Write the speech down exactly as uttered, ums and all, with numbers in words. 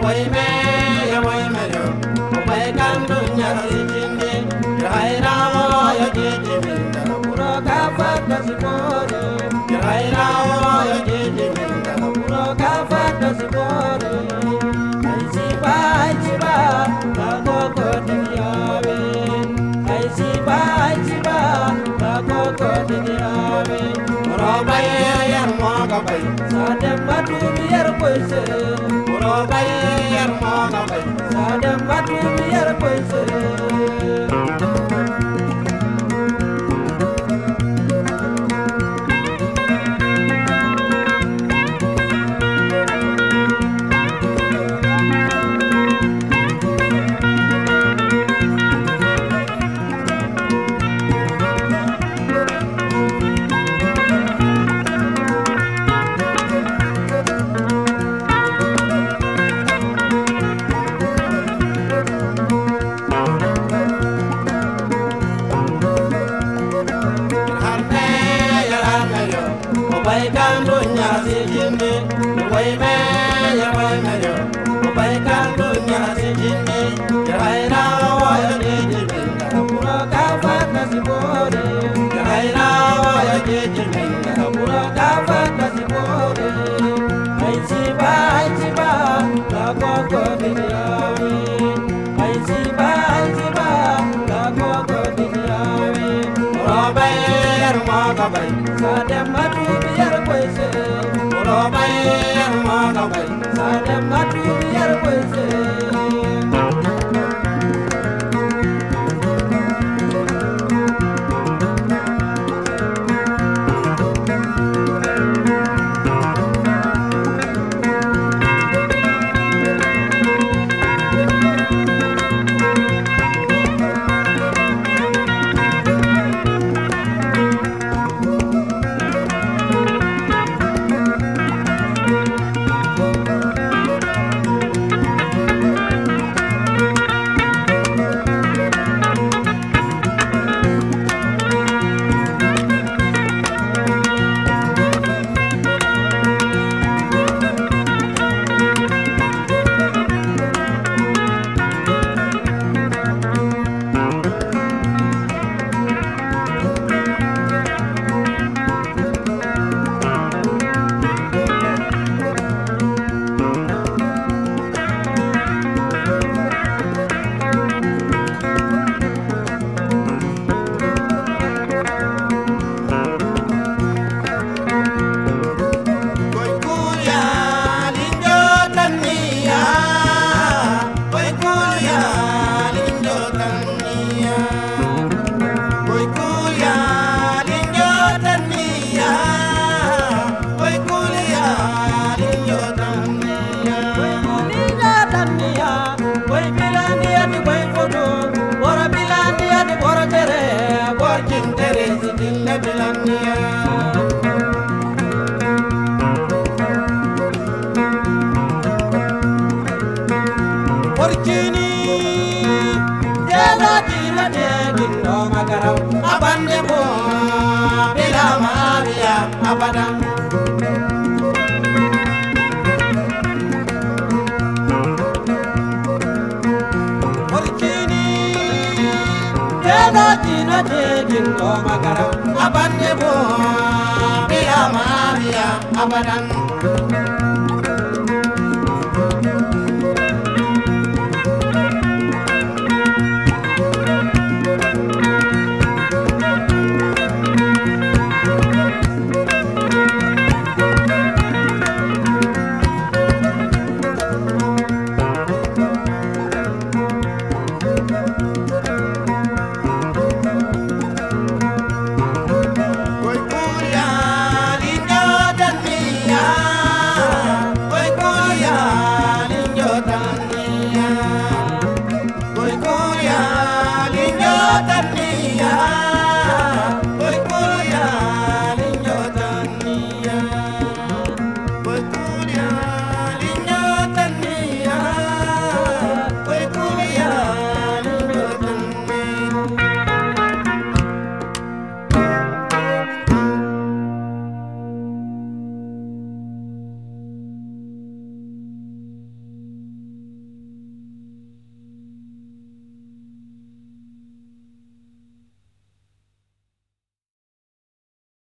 way me ya way me yo way kan dunya sijinde raina mo ya jeje minda puro ka fa kasipore raina mo ya jeje minda puro ka fa kasipore ai si ba ai si ba ka ko ko diyawe ai si ba ai si ba ka ko ko diyawe ro bay yar mo ga bay sa dem matu yar koise ro bay yar mo ga bay sa dem matu yar koise way kan dunya sijinde way me ya way me yo way kan dunya sijinde raina wa ya jeje minda puro ka fa kasipore raina wa ya jeje minda puro ka fa kasipore ai si ba ai si ba la ko ko diyawe ai si ba ai si ba la ko ko diyawe ro bay yar ma ka bay sa dem matu yar koise ro bay yar ma ka bay sa dem matu yar koise Porcini jela jila de gindo magaraw abande mo bila maria abadan Porcini jela jila de gindo magaraw abande mo bila maria abadan